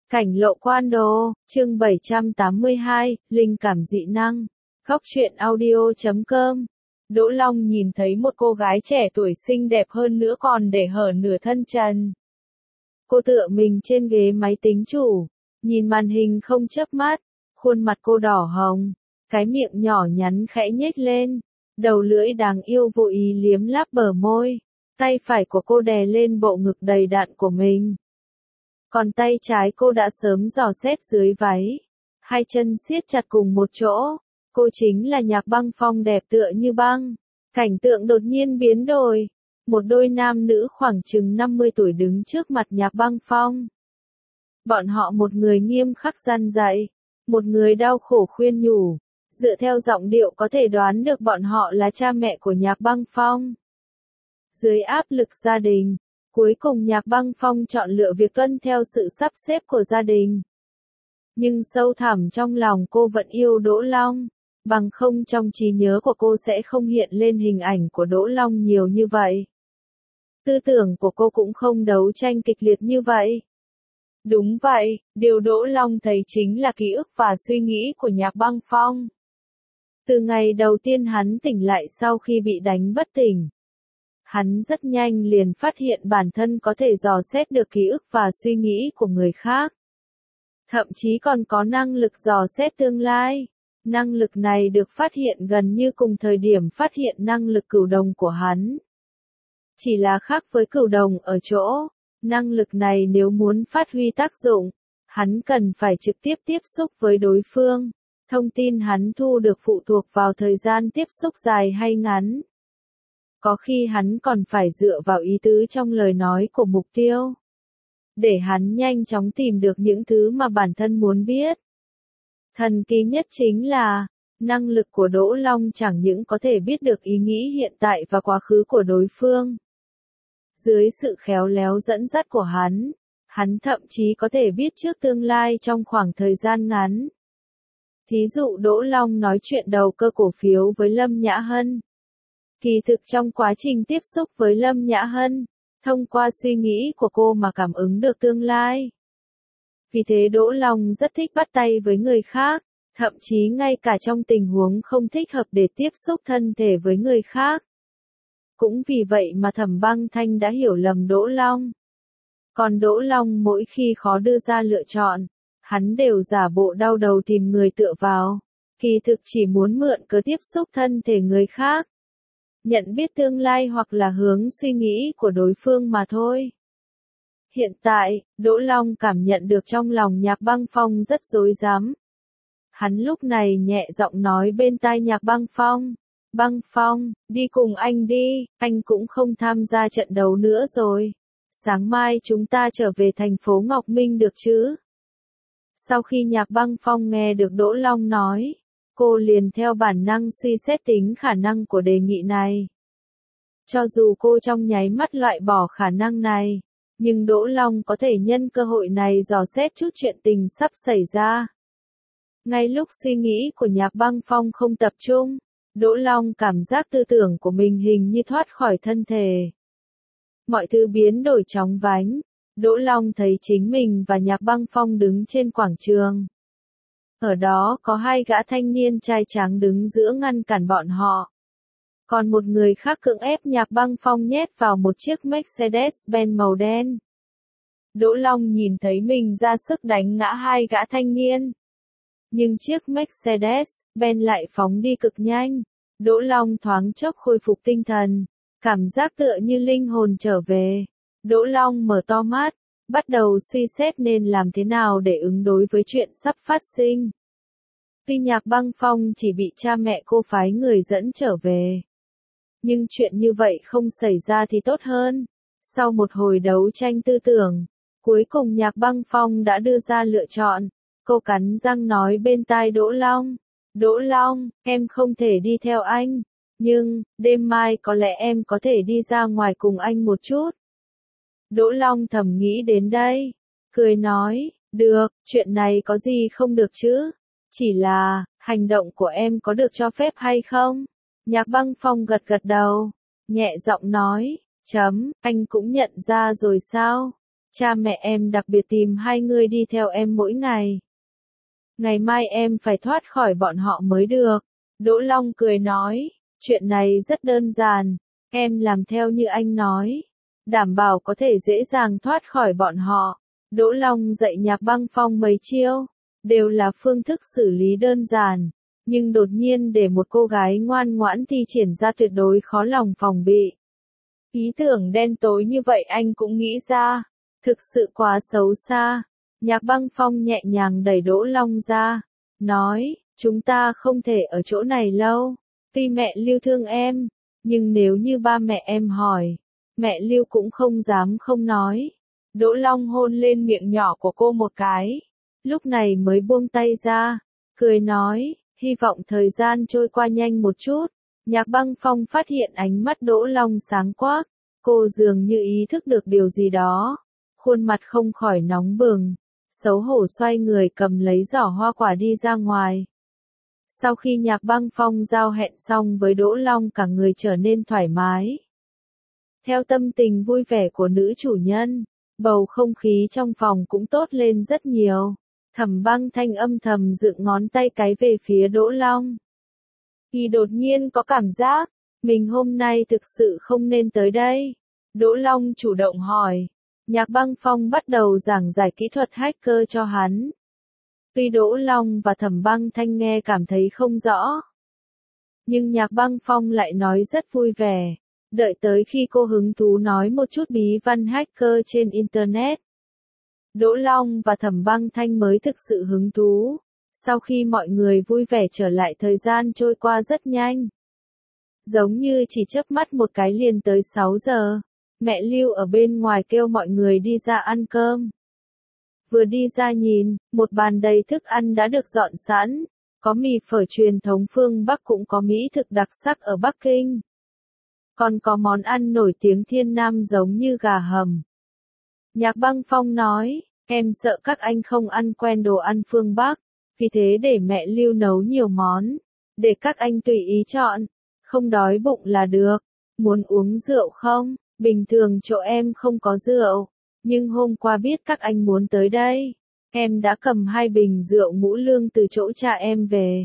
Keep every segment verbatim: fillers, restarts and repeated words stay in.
Cảnh lộ quan đồ, chương bảy trăm tám mươi hai, linh cảm dị năng. Góc truyện audio chấm com. Đỗ Long nhìn thấy một cô gái trẻ tuổi xinh đẹp hơn nữa còn để hở nửa thân trần. Cô tựa mình trên ghế máy tính chủ, nhìn màn hình không chớp mắt, khuôn mặt cô đỏ hồng, cái miệng nhỏ nhắn khẽ nhếch lên, đầu lưỡi đáng yêu vô ý liếm láp bờ môi, tay phải của cô đè lên bộ ngực đầy đặn của mình. Còn tay trái cô đã sớm dò xét dưới váy, hai chân siết chặt cùng một chỗ, cô chính là Nhạc Băng Phong đẹp tựa như băng. Cảnh tượng đột nhiên biến đổi, một đôi nam nữ khoảng chừng năm mươi tuổi đứng trước mặt Nhạc Băng Phong. Bọn họ một người nghiêm khắc gian dạy, một người đau khổ khuyên nhủ, dựa theo giọng điệu có thể đoán được bọn họ là cha mẹ của Nhạc Băng Phong. Dưới áp lực gia đình, cuối cùng Nhạc Băng Phong chọn lựa việc tuân theo sự sắp xếp của gia đình. Nhưng sâu thẳm trong lòng cô vẫn yêu Đỗ Long, bằng không trong trí nhớ của cô sẽ không hiện lên hình ảnh của Đỗ Long nhiều như vậy. Tư tưởng của cô cũng không đấu tranh kịch liệt như vậy. Đúng vậy, điều Đỗ Long thấy chính là ký ức và suy nghĩ của Nhạc Băng Phong. Từ ngày đầu tiên hắn tỉnh lại sau khi bị đánh bất tỉnh, hắn rất nhanh liền phát hiện bản thân có thể dò xét được ký ức và suy nghĩ của người khác. Thậm chí còn có năng lực dò xét tương lai. Năng lực này được phát hiện gần như cùng thời điểm phát hiện năng lực cửu đồng của hắn. Chỉ là khác với cửu đồng ở chỗ, năng lực này nếu muốn phát huy tác dụng, hắn cần phải trực tiếp tiếp xúc với đối phương. Thông tin hắn thu được phụ thuộc vào thời gian tiếp xúc dài hay ngắn. Có khi hắn còn phải dựa vào ý tứ trong lời nói của mục tiêu, để hắn nhanh chóng tìm được những thứ mà bản thân muốn biết. Thần kỳ nhất chính là, năng lực của Đỗ Long chẳng những có thể biết được ý nghĩ hiện tại và quá khứ của đối phương. Dưới sự khéo léo dẫn dắt của hắn, hắn thậm chí có thể biết trước tương lai trong khoảng thời gian ngắn. Thí dụ Đỗ Long nói chuyện đầu cơ cổ phiếu với Lâm Nhã Hân. Kỳ thực trong quá trình tiếp xúc với Lâm Nhã Hân, thông qua suy nghĩ của cô mà cảm ứng được tương lai. Vì thế Đỗ Long rất thích bắt tay với người khác, thậm chí ngay cả trong tình huống không thích hợp để tiếp xúc thân thể với người khác. Cũng vì vậy mà Thẩm Băng Thanh đã hiểu lầm Đỗ Long. Còn Đỗ Long mỗi khi khó đưa ra lựa chọn, hắn đều giả bộ đau đầu tìm người tựa vào, kỳ thực chỉ muốn mượn cớ tiếp xúc thân thể người khác. Nhận biết tương lai hoặc là hướng suy nghĩ của đối phương mà thôi. Hiện tại, Đỗ Long cảm nhận được trong lòng Nhạc Băng Phong rất rối rắm. Hắn lúc này nhẹ giọng nói bên tai Nhạc Băng Phong. Băng Phong, đi cùng anh đi, anh cũng không tham gia trận đấu nữa rồi. Sáng mai chúng ta trở về thành phố Ngọc Minh được chứ? Sau khi Nhạc Băng Phong nghe được Đỗ Long nói, cô liền theo bản năng suy xét tính khả năng của đề nghị này. Cho dù cô trong nháy mắt loại bỏ khả năng này, nhưng Đỗ Long có thể nhân cơ hội này dò xét chút chuyện tình sắp xảy ra. Ngay lúc suy nghĩ của Nhạc Băng Phong không tập trung, Đỗ Long cảm giác tư tưởng của mình hình như thoát khỏi thân thể. Mọi thứ biến đổi chóng vánh, Đỗ Long thấy chính mình và Nhạc Băng Phong đứng trên quảng trường. Ở đó có hai gã thanh niên trai tráng đứng giữa ngăn cản bọn họ. Còn một người khác cưỡng ép Nhạc Băng Phong nhét vào một chiếc Mercedes-Benz màu đen. Đỗ Long nhìn thấy mình ra sức đánh ngã hai gã thanh niên. Nhưng chiếc Mercedes-Benz lại phóng đi cực nhanh. Đỗ Long thoáng chốc khôi phục tinh thần, cảm giác tựa như linh hồn trở về. Đỗ Long mở to mắt, bắt đầu suy xét nên làm thế nào để ứng đối với chuyện sắp phát sinh. Tuy Nhạc Băng Phong chỉ bị cha mẹ cô phái người dẫn trở về, nhưng chuyện như vậy không xảy ra thì tốt hơn. Sau một hồi đấu tranh tư tưởng, cuối cùng Nhạc Băng Phong đã đưa ra lựa chọn. Cô cắn răng nói bên tai Đỗ Long. Đỗ Long, em không thể đi theo anh, nhưng, đêm mai có lẽ em có thể đi ra ngoài cùng anh một chút. Đỗ Long thầm nghĩ đến đây, cười nói, được, chuyện này có gì không được chứ? Chỉ là, hành động của em có được cho phép hay không? Nhạc Băng Phong gật gật đầu, nhẹ giọng nói, chấm, anh cũng nhận ra rồi sao? Cha mẹ em đặc biệt tìm hai người đi theo em mỗi ngày. Ngày mai em phải thoát khỏi bọn họ mới được. Đỗ Long cười nói, chuyện này rất đơn giản, em làm theo như anh nói, đảm bảo có thể dễ dàng thoát khỏi bọn họ. Đỗ Long dạy Nhạc Băng Phong mấy chiêu, đều là phương thức xử lý đơn giản, nhưng đột nhiên để một cô gái ngoan ngoãn thi triển ra tuyệt đối khó lòng phòng bị. Ý tưởng đen tối như vậy anh cũng nghĩ ra, thực sự quá xấu xa. Nhạc Băng Phong nhẹ nhàng đẩy Đỗ Long ra, nói, chúng ta không thể ở chỗ này lâu. Tuy mẹ Lưu thương em, nhưng nếu như ba mẹ em hỏi, mẹ Lưu cũng không dám không nói. Đỗ Long hôn lên miệng nhỏ của cô một cái, lúc này mới buông tay ra, cười nói, hy vọng thời gian trôi qua nhanh một chút. Nhạc Băng Phong phát hiện ánh mắt Đỗ Long sáng quắc, cô dường như ý thức được điều gì đó, khuôn mặt không khỏi nóng bừng, xấu hổ xoay người cầm lấy giỏ hoa quả đi ra ngoài. Sau khi Nhạc Băng Phong giao hẹn xong với Đỗ Long, cả người trở nên thoải mái. Theo tâm tình vui vẻ của nữ chủ nhân, bầu không khí trong phòng cũng tốt lên rất nhiều. Thẩm Băng Thanh âm thầm dựng ngón tay cái về phía Đỗ Long. Thì đột nhiên có cảm giác, mình hôm nay thực sự không nên tới đây. Đỗ Long chủ động hỏi. Nhạc Băng Phong bắt đầu giảng giải kỹ thuật hacker cho hắn. Tuy Đỗ Long và Thẩm Băng Thanh nghe cảm thấy không rõ, nhưng Nhạc Băng Phong lại nói rất vui vẻ. Đợi tới khi cô hứng thú nói một chút bí văn hacker trên Internet, Đỗ Long và Thẩm Băng Thanh mới thực sự hứng thú. Sau khi mọi người vui vẻ trở lại, thời gian trôi qua rất nhanh. Giống như chỉ chớp mắt một cái liền tới sáu giờ. Mẹ Lưu ở bên ngoài kêu mọi người đi ra ăn cơm. Vừa đi ra nhìn, một bàn đầy thức ăn đã được dọn sẵn. Có mì phở truyền thống phương Bắc, cũng có mỹ thực đặc sắc ở Bắc Kinh. Còn có món ăn nổi tiếng Thiên Nam giống như gà hầm. Nhạc Băng Phong nói, em sợ các anh không ăn quen đồ ăn phương Bắc, vì thế để mẹ Lưu nấu nhiều món, để các anh tùy ý chọn, không đói bụng là được. Muốn uống rượu không? Bình thường chỗ em không có rượu, nhưng hôm qua biết các anh muốn tới đây, em đã cầm hai bình rượu Ngũ Lương từ chỗ cha em về.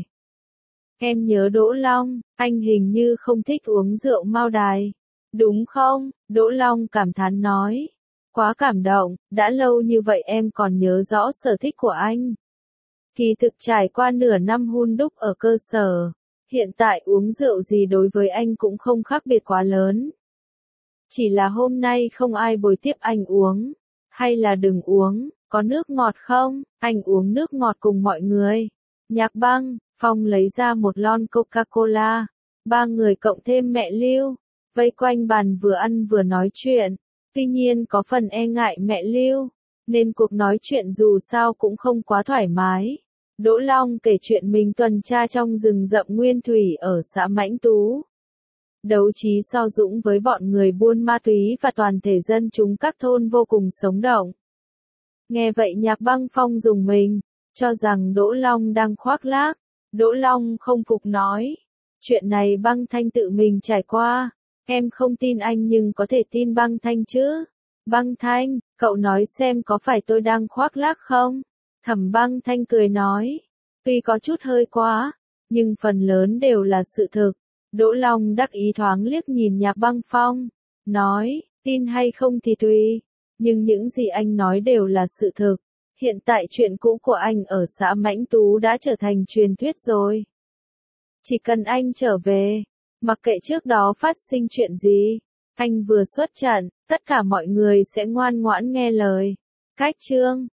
Em nhớ Đỗ Long, anh hình như không thích uống rượu Mao Đài, đúng không? Đỗ Long cảm thán nói, quá cảm động, đã lâu như vậy em còn nhớ rõ sở thích của anh. Kỳ thực trải qua nửa năm hun đúc ở cơ sở, hiện tại uống rượu gì đối với anh cũng không khác biệt quá lớn. Chỉ là hôm nay không ai bồi tiếp anh uống, hay là đừng uống, có nước ngọt không? Anh uống nước ngọt cùng mọi người. Nhạc Băng Phong lấy ra một lon Coca-Cola, ba người cộng thêm mẹ Lưu, vây quanh bàn vừa ăn vừa nói chuyện. Tuy nhiên có phần e ngại mẹ Lưu, nên cuộc nói chuyện dù sao cũng không quá thoải mái. Đỗ Long kể chuyện mình tuần tra trong rừng rậm nguyên thủy ở xã Mãnh Tú, đấu trí so dũng với bọn người buôn ma túy và toàn thể dân chúng các thôn vô cùng sống động. Nghe vậy Nhạc Băng Phong rùng mình, cho rằng Đỗ Long đang khoác lác. Đỗ Long không phục nói, chuyện này Băng Thanh tự mình trải qua, em không tin anh nhưng có thể tin Băng Thanh chứ. Băng Thanh, cậu nói xem có phải tôi đang khoác lác không? Thẩm Băng Thanh cười nói, tuy có chút hơi quá, nhưng phần lớn đều là sự thực. Đỗ Long đắc ý thoáng liếc nhìn Nhạc Băng Phong, nói, tin hay không thì tùy, nhưng những gì anh nói đều là sự thực. Hiện tại chuyện cũ của anh ở xã Mãnh Tú đã trở thành truyền thuyết rồi. Chỉ cần anh trở về, mặc kệ trước đó phát sinh chuyện gì, anh vừa xuất trận, tất cả mọi người sẽ ngoan ngoãn nghe lời. Cách chương